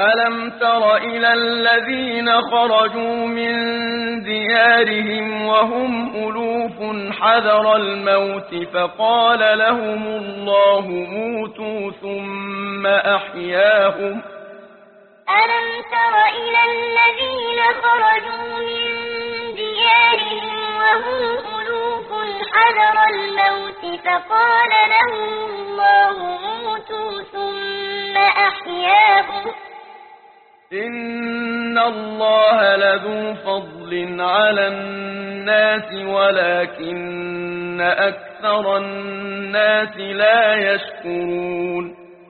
ألم تر إلى الذين خرجوا من ديارهم وهم ألوف حذر الموت فقال لهم الله موتوا ثم أحياهم ألم تر إلى الذين خرجوا من ديارهم وهم ألوف حذر الموت فقال لهم الله موتوا ثم أحياهم إن الله لذو فضل على الناس ولكن أكثر الناس لا يشكرون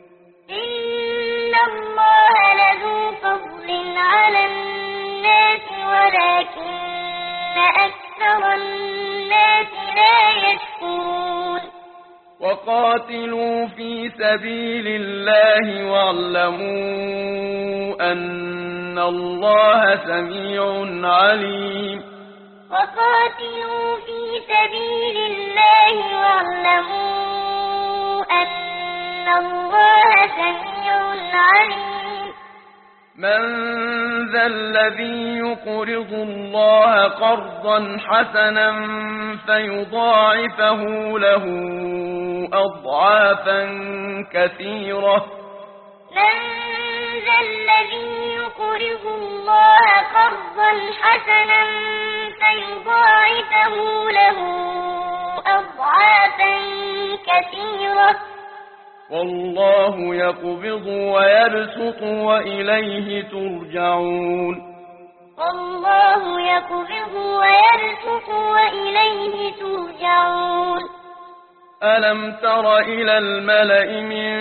إن الله لذو فضل على الناس ولكن أكثر الناس لا يشكرون وقاتلوا في سبيل الله واعلموا أن الله سميع عليم وقاتلوا في سبيل الله واعلموا أن الله سميع عليم من ذا الذي يقرض الله قرضا حسنا فيضاعفه له أضعافا كثيرة من ذا الذي يقرض الله قرضا حسنا فيضاعفه له أضعافا كثيرة والله يقبض ويبسط وإليه ترجعون والله يقبض ويبسط وإليه ترجعون ألم تر إلى الملأ من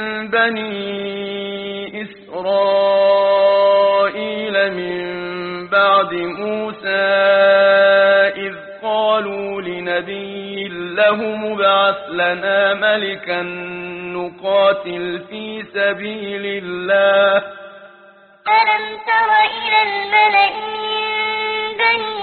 بني إسرائيل من بعد موسى إذ قالوا لنبي له مبعث لنا ملكا نقاتل في سبيل الله ألم تر إلى الملأ من بني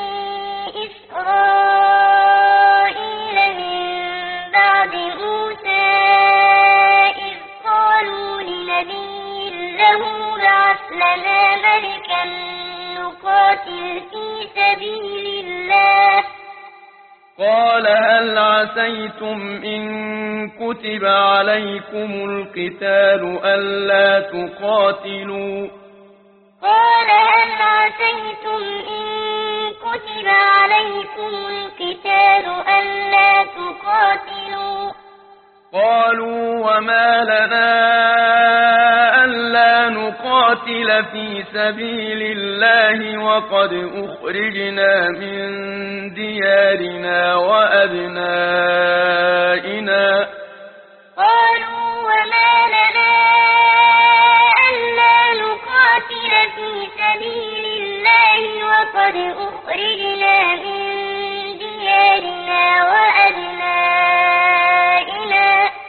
إسرائيل من بعد موسى إذ قالوا لنبي له مبعث لنا ملكا نقاتل في سبيل الله قال هل عسيتم إن كتب عليكم القتال ألا تقاتلوا قال هل عسيتم إن كتب عليكم القتال ألا تقاتلوا قالوا وما لنا ألا نقاتل في سبيل الله وقد أخرجنا من ديارنا وأبنائنا قالوا وما لنا ألا نقاتل في سبيل الله وقد أخرجنا من ديارنا وأبنائنا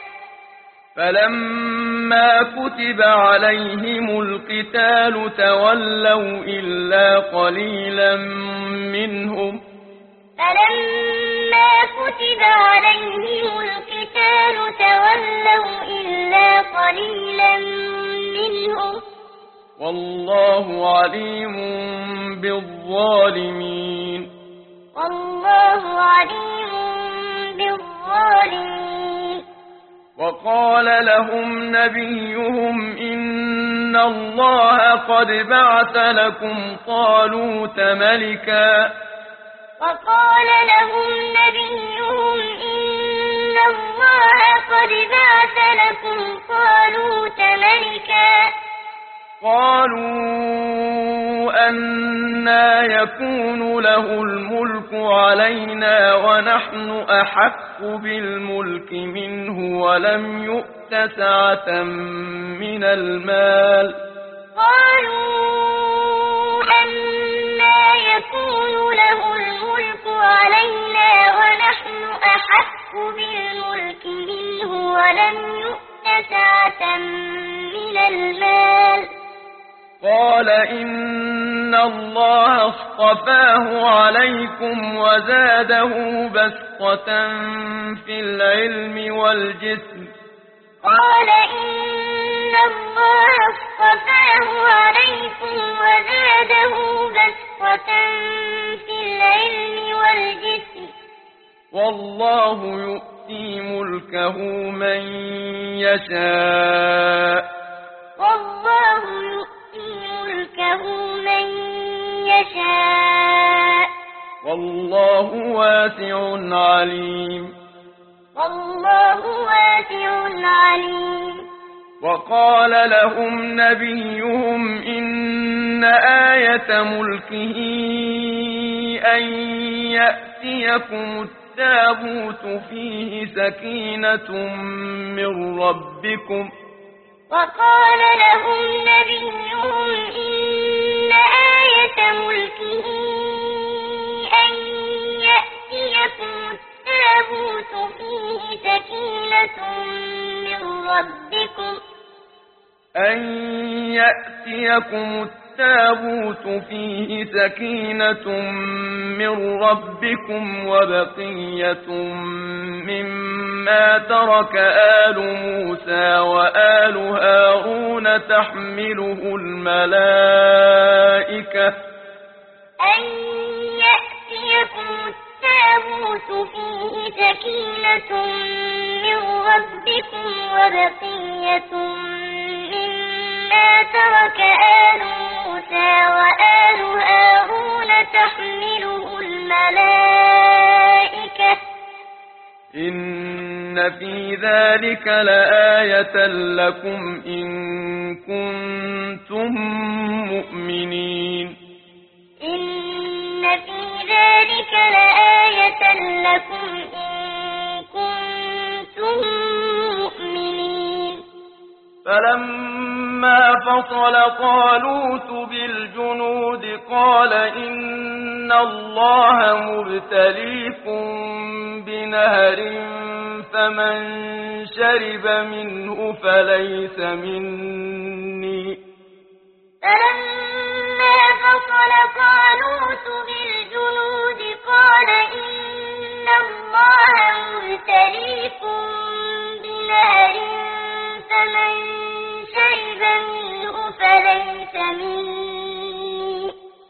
فلما كتب عليهم القتال تولوا إلا قليلا منهم فلما كتب عليهم القتال تولوا إلا قليلا منهم والله عليم بالظالمين والله عليم بالظالمين وقال لهم نبيهم إن الله قد بعث لكم طالوت ملكا وقال لهم نبيهم إن الله قد بعث لكم طالوت ملكا قالوا أنى يكون له الملك علينا ونحن أحق بالملك منه ولم يؤت سعة من المال قالوا أنى يكون له الملك علينا ونحن أحق بالملك منه ولم يؤت سعة من المال قال إن الله اصطفاه عليكم وزاده بسطة في العلم والجسم قال إن الله اصطفاه بسطة في العلم والجسم والله يؤتي ملكه من يشاء والله يؤتي ملكه من يشاء والله واسع عليم والله واسع عليم وقال لهم نبيهم إن آية ملكه أن يأتيكم التابوت فيه سكينة من ربكم وقال لهم نبيهم إن آية ملكه أن يأتيكم التابوت فيه سكينة من ربكم أن يأتيكم التابوت فيه سكينة من ربكم وبقية مما ترك آل موسى وآل هارون تحمله الملائكة أن يأتيكم التابوت فيه سكينة من ربكم وبقية مما ترك آل موسى وآل هارون تحمله الملائكة إن في ذلك لآية لكم إن كنتم مؤمنين إن في ذلك لآية لكم إن كنتم مؤمنين فلما فصل طالوت بالجنود قال إن الله مبتليكم بنهر فمن شرب منه فليس مني فلما فصل طالوت بالجنود قال إن الله مبتليكم بنهر فمن شرب منه فليس مني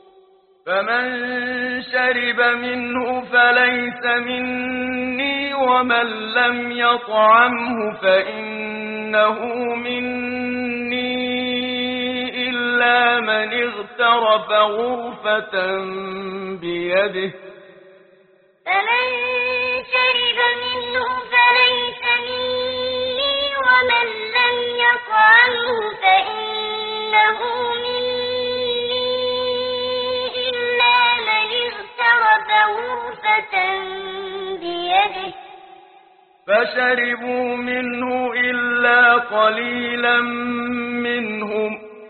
ومن لم يطعمه فإنه مني إلا من اغترف غرفة بيده فمن شرب منه فليس مني ومن لم يطعمه فإنه مني إلا من اغترف غرفة بيده فشربوا منه إلا قليلا منهم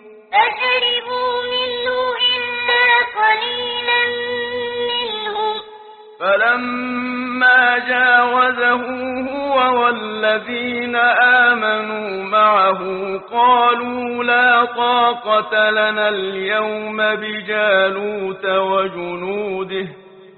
فلما جاوزه هو والذين آمنوا معه قالوا لا طاقة لنا اليوم بجالوت وجنوده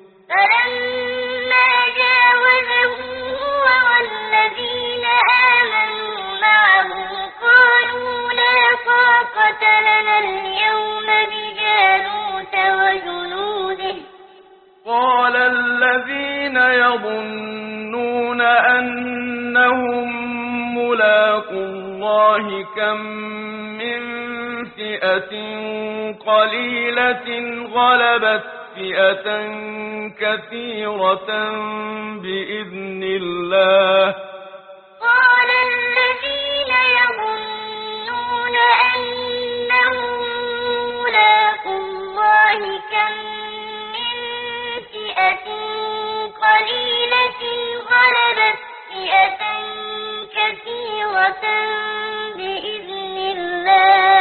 فلما جاوزه هو والذين آمنوا معه قالوا لا طاقة لنا اليوم بجالوت وجنوده قال الذين يظنون أنهم ملاقو الله كم من فئة قليلة غلبت فئة كثيرة بإذن الله قال الذين يظنون أنهم ملاقو الله كم من فئة قليلة غلبت فئة كثيرة بإذن الله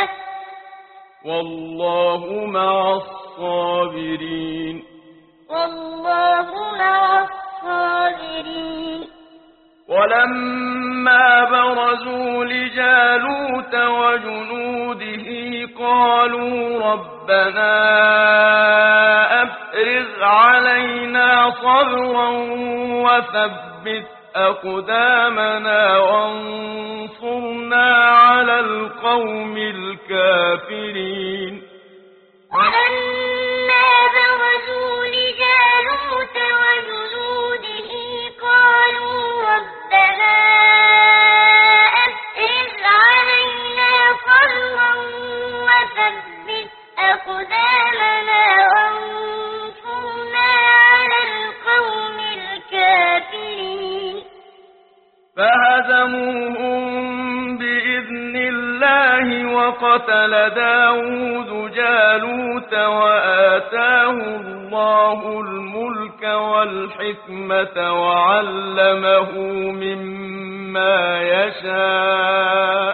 والله مع الصابرين والله مع الصابرين ولما برزوا لجالوت وجنوده قالوا ربنا أفرغ علينا صبرا وثبت أقدامنا وانصرنا على القوم الكافرين ولما أقدامنا وانصرنا على القوم الكافرين فهزموهم بإذن الله وقتل داود جالوت وآتاه الله الملك والحكمة وعلمه مما يشاء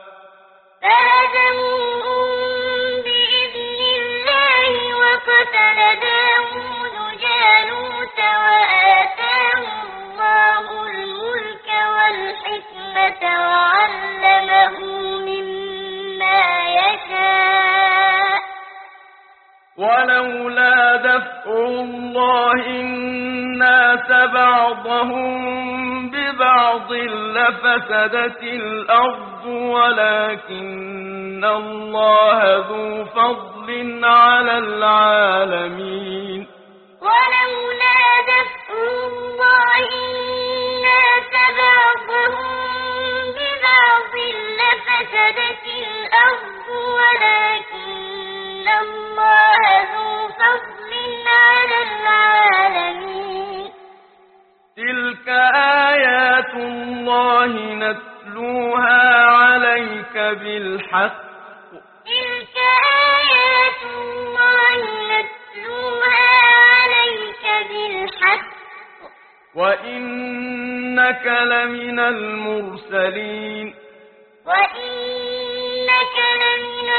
فهزموهم بإذن الله وقتل داود جالوت وآتاه الله الملك والحكمة وعلمه مما يشاء ولولا دفع الله الناس بعضهم ببعض لفسدت الأرض ولكن الله ذو فضل على العالمين ولولا دفع الله الناس بعضهم ببعض لفسدت الأرض ولكن الله ذو فضل على العالمين تلك آيات الله نتلوها عليك بالحق تلك آيات الله نتلوها عليك بالحق وإنك لمن المرسلين وإنك لمن